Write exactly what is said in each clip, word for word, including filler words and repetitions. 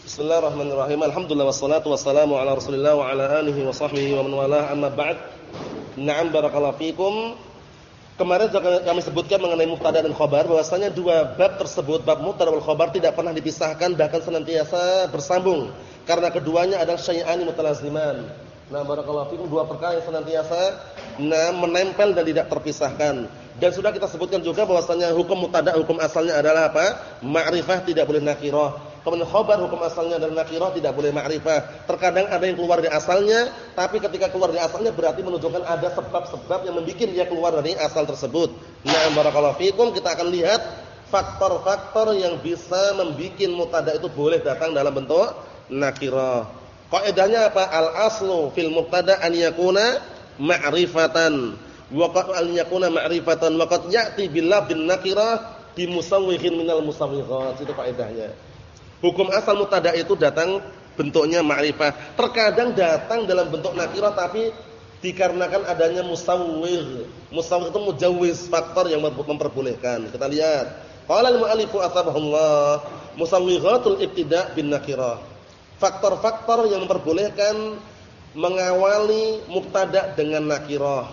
Bismillahirrahmanirrahim. Alhamdulillah wassalatu wassalamu ala Rasulillah wa ala alihi wa sahbihi wa man walah, amma ba'd. Na'am, barakallahu fikum. Kemarin sudah kami sebutkan mengenai mubtada dan khabar, bahwasanya dua bab tersebut, bab mubtada wal khabar, tidak pernah dipisahkan, bahkan senantiasa bersambung karena keduanya adalah syai'ani mutalaziman. Nah, barakallahu fikum, dua perkara yang senantiasa nah menempel dan tidak terpisahkan. Dan sudah kita sebutkan juga bahwasanya hukum mubtada, hukum asalnya adalah apa? Ma'rifah, tidak boleh nakirah. Kemudian khabar, hukum asalnya adalah nakirah, tidak boleh ma'rifah. Terkadang ada yang keluar dari asalnya, tapi ketika keluar dari asalnya berarti menunjukkan ada sebab-sebab yang membuat dia keluar dari asal tersebut. Nah, barakallahu fikum, kita akan lihat faktor-faktor yang bisa membuat mubtada itu boleh datang dalam bentuk nakirah. Kaidahnya apa? Al-aslu fil mubtada an yakuna ma'rifatan. Wa qad an yakuna ma'rifatan wa qad ya'ti bil lafdhin nakirah bi musawwighin minal musawwighat. Itu kaidahnya. Hukum asal mubtada itu datang bentuknya ma'rifah. Terkadang datang dalam bentuk nakirah tapi dikarenakan adanya musawwigh. Musawwigh itu mujawwiz, faktor yang memperbolehkan. Kita lihat. Qala al-mu'allifu atsabahullah, musawwighatul ibtida' bin nakirah. Faktor-faktor yang memperbolehkan mengawali mubtada dengan nakirah.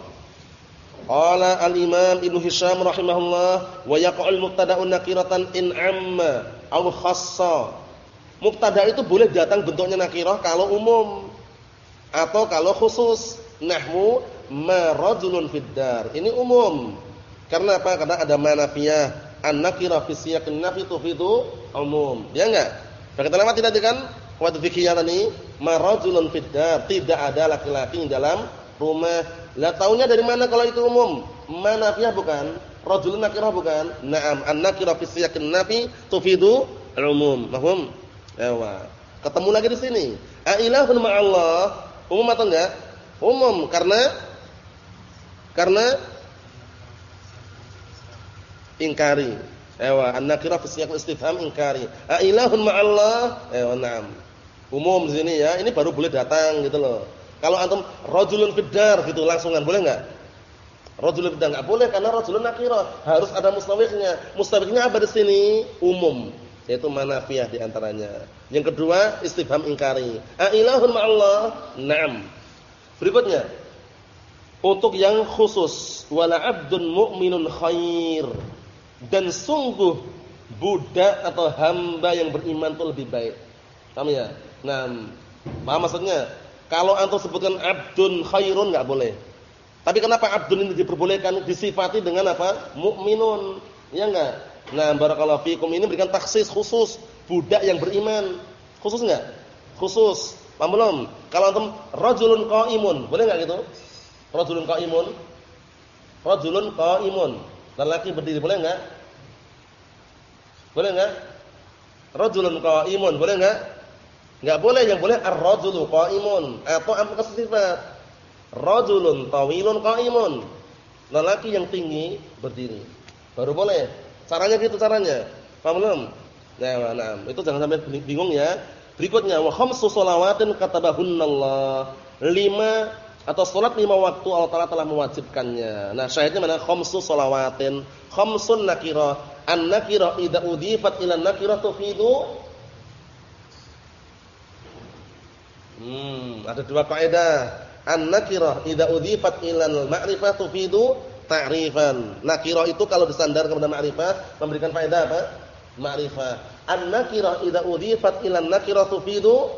Qala al-imam Ibnu Hisham rahimahullah, wa yaqa'ul mubtada'un nakiratan in 'amma aw khassa. Mubtada itu boleh datang bentuknya nakirah kalau umum atau kalau khusus. Nahwu ma rajulun fid dar. Ini umum. Karena apa? Karena ada ma nafiyah. An-nakirah fi siyaqin nafi tufidu umum. Ya enggak? Sudah kita lewati tadi kan? Waktu fikih tadi, ma rajulun fid dar, tidak ada laki-laki dalam rumah. Lah taunya dari mana kalau itu umum? Ma nafiyah bukan? Rajulun nakirah bukan? Naam, an-nakirah fi siyaqin nafi tufidu al-umum. Paham? Ewa. Ketemu lagi di sini. A ilahun ma'allah, umum atau enggak? Umum karena karena ingkari. Ewa, an-nakirah fi siyaqil istifham ingkari. A ilahun ma'allah? Ewa, na'am. Umum di sini ya. Ini baru boleh datang gitu loh. Kalau antum rajulun fid dar gitu langsungan boleh enggak? Rajulun fid dar enggak boleh karena rajulun nakirah, harus ada mustawighnya. Mustawighnya apa di sini? Umum, yaitu manafiyah di antaranya. Yang kedua istifham ingkari. A ilahun ma'allah? Naam. Berikutnya untuk yang khusus, wala 'abdun mu'minun khair. Dan sungguh budak atau hamba yang beriman itu lebih baik. Paham ya? Nah, paham maksudnya? Kalau antum sebutkan abdun khairun enggak boleh. Tapi kenapa abdun ini diperbolehkan, disifati dengan apa? Mukminun. Ya enggak? Nah, barakallahu fikum, ini berikan taksis khusus, budak yang beriman. Khusus enggak? Khusus. Paham belum? Kalau antum rajulun qaimun, boleh enggak gitu? Rajulun qaimun. Rajulun qaimun. Lelaki berdiri boleh enggak? Boleh enggak? Rajulun qaimun, boleh enggak? Enggak boleh, yang boleh ar-rajulu qaimun atau amr sifat. Rajulun tawilun qaimun. Lelaki yang tinggi berdiri. Baru boleh. Caranya gitu caranya. Paham belum? Nah, nah, itu jangan sampai bingung ya. Berikutnya wa khamsu shalawatin katabahunallah. lima atau salat lima waktu Allah Taala telah mewajibkannya. Nah, syahidnya mana? Khamsu shalawatin. Khamsun nakirah. An-nakirah idza udhifat ila an-nakirah tufidu. Hmm, ada dua kaidah. An-nakirah idza udhifat ila al-ma'rifah tufidu ta'rifan. Nakirah itu kalau disandar kepada ma'rifah memberikan faedah apa? Ma'rifah. An-nakirah idza udhifat ila an-nakirah tufidu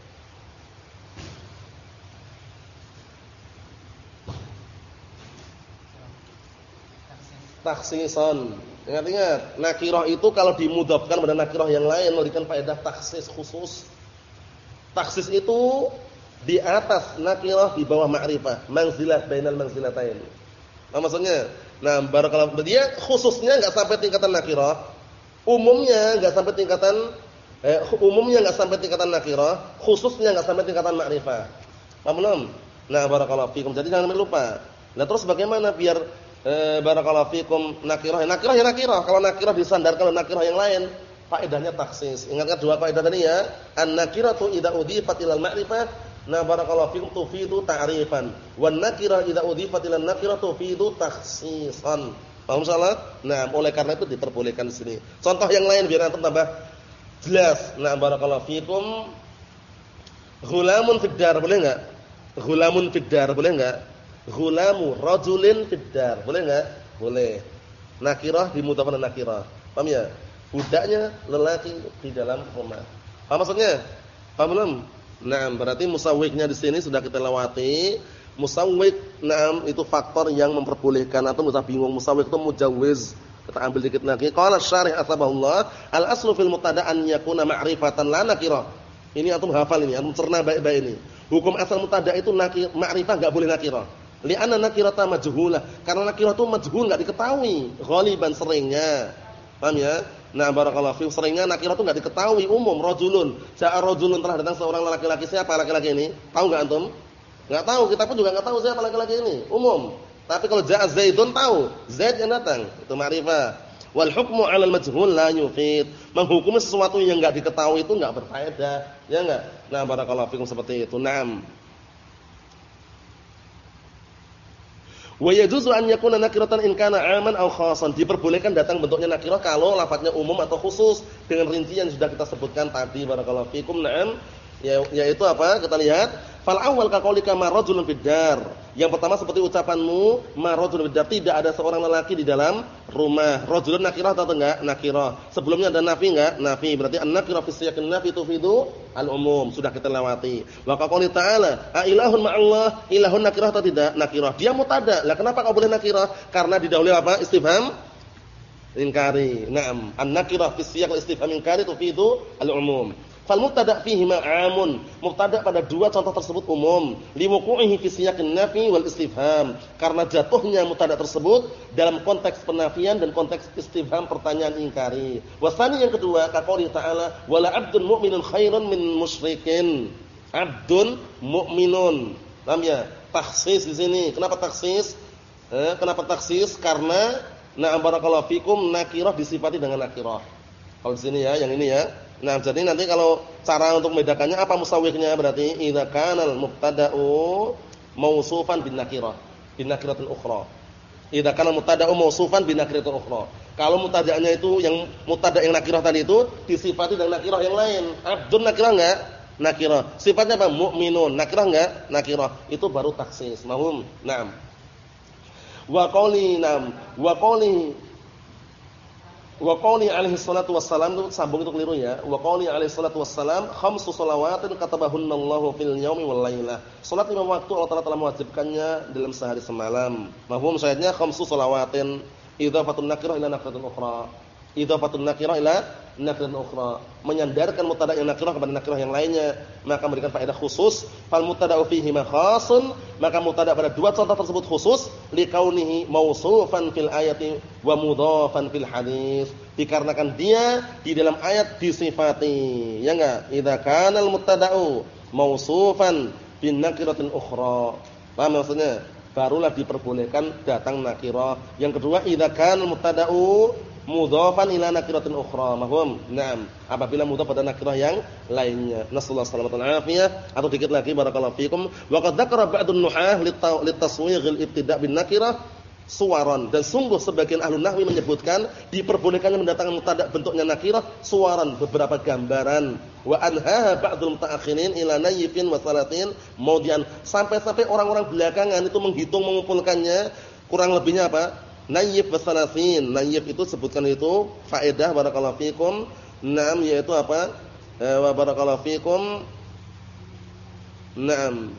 takhsisan. Ingat-ingat, nakirah itu kalau dimudhafkan pada nakirah yang lain memberikan faedah takhsis khusus. Takhsis itu di atas nakirah, di bawah ma'rifah, manzilah bainal manzilatain. Nah, maksudnya, nah barakallahu dia khususnya enggak sampai tingkatan nakirah, umumnya enggak sampai tingkatan eh, umumnya enggak sampai tingkatan nakirah, khususnya enggak sampai tingkatan ma'rifah. Paham belum? Nah, barakallahu fikum. Jadi jangan lupa. Nah, terus bagaimana biar eh, barakallahu fikum nakirah? Nakirah ya nakirah. Kalau nakirah disandarkan ke nakirah yang lain, faedahnya taksis. Ingatkan dua faedah tadi ya. An-nakiratu idza udhifat ilal ma'rifah, na barakallahu fikum tufidu ta'rifan. Wan nakirah idza udhifat ilal nakirah tufidu takhsisan. Paham salah? Nah, oleh karena itu diperbolehkan di sini. Contoh yang lain biar antum tambah Jelas. Nah, barakallahu fikum. Ghulamun fiddar, boleh enggak? Ghulamun fiddar, boleh enggak? Ghulamu rajulin fiddar, boleh enggak? Boleh. Nakirah dimudhafan nakirah. Paham ya? Budaknya lelaki di dalam rumah. Paham maksudnya? Paham belum? Nah, berarti musawwiknya di sini sudah kita lewati. Musawwik, nah itu faktor yang memperbolehkan atau enggak usah bingung. Musawwik itu mujawwiz. Kita ambil dikit lagi. Qala syarih asbahullah, al-aslu fil mubtada' an yakuna ma'rifatan la nakirah. Ini antum hafal ini, antum cerna baik-baik ini. Hukum asal mubtada' itu nakir, ma'rifah enggak boleh nakirah. Li'anna nakirata majhulah. Karena nakirah itu majhul, enggak diketahui. Ghaliban seringnya. Paham ya? Nah, barakallahu fiikum, seringnya nakirah itu enggak diketahui umum. Rajulun, ja'a rajulun, telah datang seorang laki-laki. Siapa laki-laki ini? Tahu enggak antum? Enggak tahu, kita pun juga enggak tahu siapa laki-laki ini. Umum. Tapi kalau ja'a Zaidun tahu, Zaid yang datang, itu ma'rifah. Wal hukmu 'alal majhul la yufid. Menghukumi sesuatu yang enggak diketahui itu enggak berfaedah, ya enggak? Nah, barakallahu fikum seperti itu. Naam. Wa yajuzu an yakuna nakiratan in kana 'aman aw khassan. Diperbolehkan datang bentuknya nakirah kalau lafadznya umum atau khusus dengan rincian yang sudah kita sebutkan tadi. Barakallahu fikum. Naam. Ya, yaitu apa? Kita lihat, fal awwal ka qaulika ma rajulun fiddar. Yang pertama seperti ucapanmu, ma rajulun fiddar, tidak ada seorang lelaki di dalam rumah. Rajulun nakirah atau enggak? Nakirah. Sebelumnya ada nafi enggak? Nafi. Berarti an-nakirah fi siyaqin nafi tufidu al-umum. Sudah kita lewati. Wa ka qouli ta'ala, a ilahun ma'allah, ilahun nakirah atau tidak? Nakirah. Dia mutada. Lah kenapa kau boleh nakirah? Karena didahului apa? Istifham inkari. Naam. An-nakirah fi siyaqil istifham inkari tufidu al-umum. Fal mubtada' fihi ma'amun. Mubtada' pada dua contoh tersebut umum. Li wuqu'ihi fi siyaqin nafi wal istifham. Karena jatuhnya mubtada' tersebut dalam konteks penafian dan konteks istifham, pertanyaan ingkari. Wasani yang kedua, ka qouli ta'ala, wala 'abdun mu'minun khairun min musyrikin. 'Abdun mu'minun. Paham ya? Takhsis di sini. Kenapa takhsis? Eh, kenapa takhsis? Karena na'am barakallahu fikum nakirah disifati dengan nakirah. Kalau di sini ya, yang ini ya. Nah, jadi nanti kalau cara untuk membedakannya apa musawwiknya, berarti idza kana al-mubtada'u mausufan bin nakirah, bin nakiratin ukhra. Idza kana al-mubtada'u mausufan bin nakiratin ukhra. Kalau mubtada'nya itu yang mubtada' yang nakirah tadi itu disifati dengan nakirah yang lain. Abdun nakirah enggak? Nakirah. Sifatnya apa? Mu'minun. Nakirah enggak? Nakirah. Itu baru taksis. Mahum? Naam. Wa qauli nam, wa qauli Wa qauli alaihi salatu wassalam, itu sambung itu keliru ya. Wa qauli alaihi salatu wassalam, khamsu shalawatin katabahunallahu fil yaumi wal lailah. Salat lima waktu Allah Taala telah mewajibkannya dalam sehari semalam. Mafhum syahidnya khamsu shalawatin, idzafatun nakirah ila nakiratin ukhra. Idzafatun nakirah ila nakiratin ukhra. Menyandarkan mubtada' yang nakirah kepada nakirah yang lainnya, maka memberikan faedah khusus. Fal mubtada'u fihi ma khasun, maka mubtada' pada dua contoh tersebut khusus li kaunihi mausufan fil ayati wa mudhafan fil hadis. Dikarenakan dia di dalam ayat disifati, ya enggak? Idza kana al mubtada'u mausufan bin nakiratin ukhra. Paham maksudnya? Barulah diperbolehkan datang nakirah. Yang kedua, idza kana al mubtada'u mudhafan ila nakiratin ukhra. Mahum? Naam. Apabila mudhaf pada nakirah yang lainnya. Nasallahu salamatan afiyah. Atau dikit lagi barakallahu fikum. Wa qad dzakara ba'dun nuhah litaswighil ibtida' bin nakirah suwaran. Dan sungguh sebagian ahli nahwi menyebutkan diperbolehkannya mendatangkan mubtada' bentuknya nakirah suwaran, beberapa gambaran. Wa anha ba'dul mutaakhirin ila nayyifin wa salatin maudian. Sampai-sampai orang-orang belakangan itu menghitung mengumpulkannya kurang lebihnya apa? Nayyif wasalasin. Nayyif itu sebutkan itu faedah barakallahu fikum. Naam, yaitu apa? E, wa barakallahu fikum. Naam.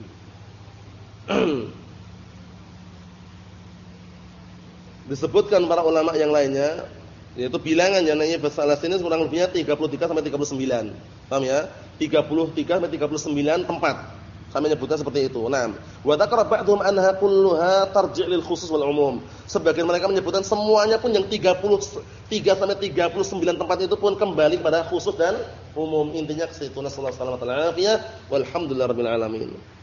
Disebutkan para ulama yang lainnya, yaitu bilangannya nayyif wasalasin ini kurang lebihnya tiga puluh tiga sampai tiga puluh sembilan. Paham ya? tiga puluh tiga sampai tiga puluh sembilan tempat. Kami menyebutkan seperti itu. Naam. Wa dzakara ba'dhum anha kulluha tarji' lil khusus wal umum. Sebagian mereka menyebutkan semuanya pun yang tiga puluh tiga sampai tiga puluh sembilan tempat itu pun kembali kepada khusus dan umum. Intinya ke situ. Nasallahu alaihi wasallam. Walhamdulillahirabbil alamin.